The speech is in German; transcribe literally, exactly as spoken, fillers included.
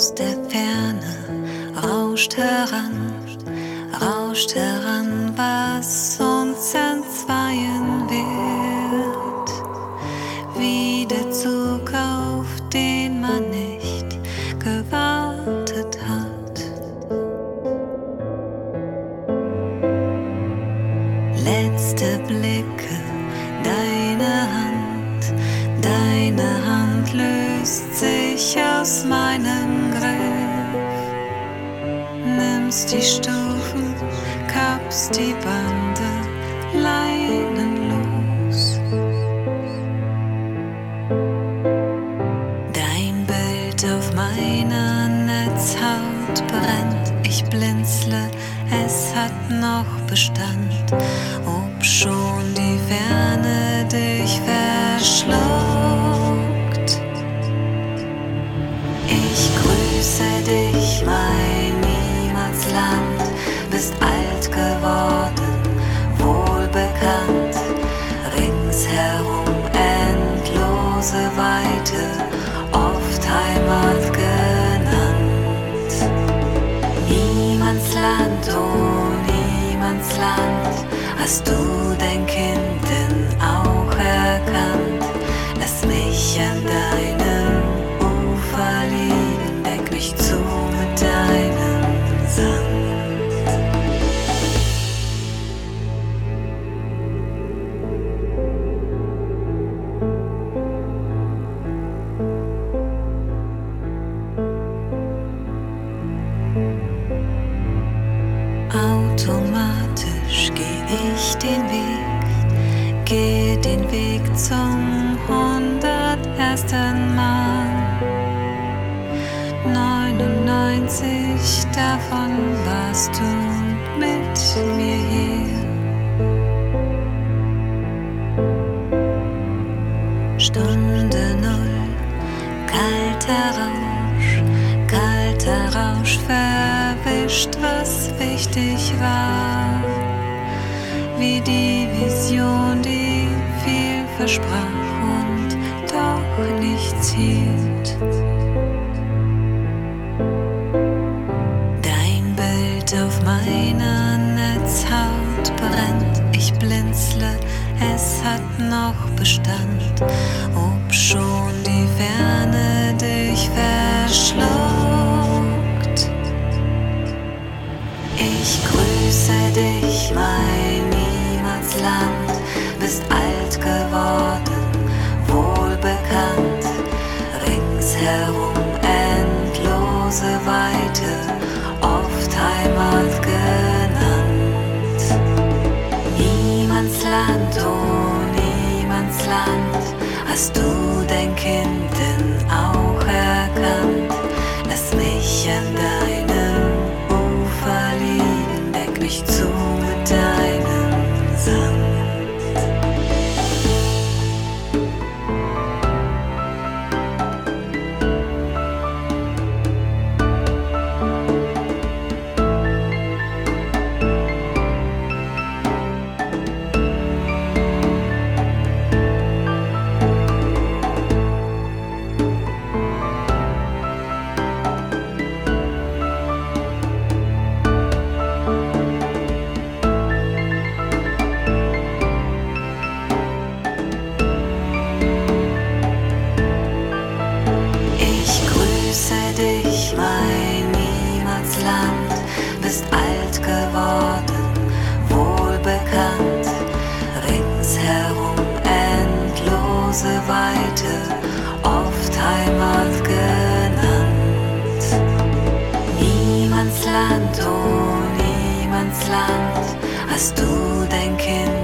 Aus der Ferne rauscht heran, rauscht heran, was uns entzweien wird, wie der Zug, auf den man nicht gewartet hat. Letzte Blicke, deine Hand, deine Hand löst sich aus meinem Griff, nimmst die Stufen, kappst die Bande, leinenlos. Dein Bild auf meiner Netzhaut brennt, ich blinzle, es hat noch Bestand, obschon die Ferne dich verschluckt. Ich grüße dich, mein Niemandsland, bist alt geworden, wohlbekannt, ringsherum endlose Weite, oft Heimat genannt. Niemandsland, oh Niemandsland, hast du dein Kind denn auch erkannt? Lass mich an deinem Ufer liegen, deck mich zu mit deinem Sand. Automatisch geh ich den Weg, geh den Weg zum hundertersten Mal. neunundneunzig davon warst du mit mir hier. Stunde null, kalter Rausch, kalter Rausch verwischt, was wichtig war, wie die Vision, die viel versprach und doch nichts hielt. Dein Bild auf meiner Netzhaut brennt, ich blinzle, es hat noch Bestand, obschon die Ferne dich verschluckt. Ich grüße dich, mein Niemandsland, bist alt geworden, wohlbekannt, ringsherum endlose Weite, oft Heimat genannt. Niemandsland, oh Niemandsland, hast du dein Kind denn auch erkannt? Lass mich an deinem Ufer liegen, deck mich zu mit deinem Sand. Dich, mein Niemandsland, bist alt geworden, wohlbekannt, ringsherum endlose Weite, oft Heimat genannt. Niemandsland, oh Niemandsland, hast du dein Kind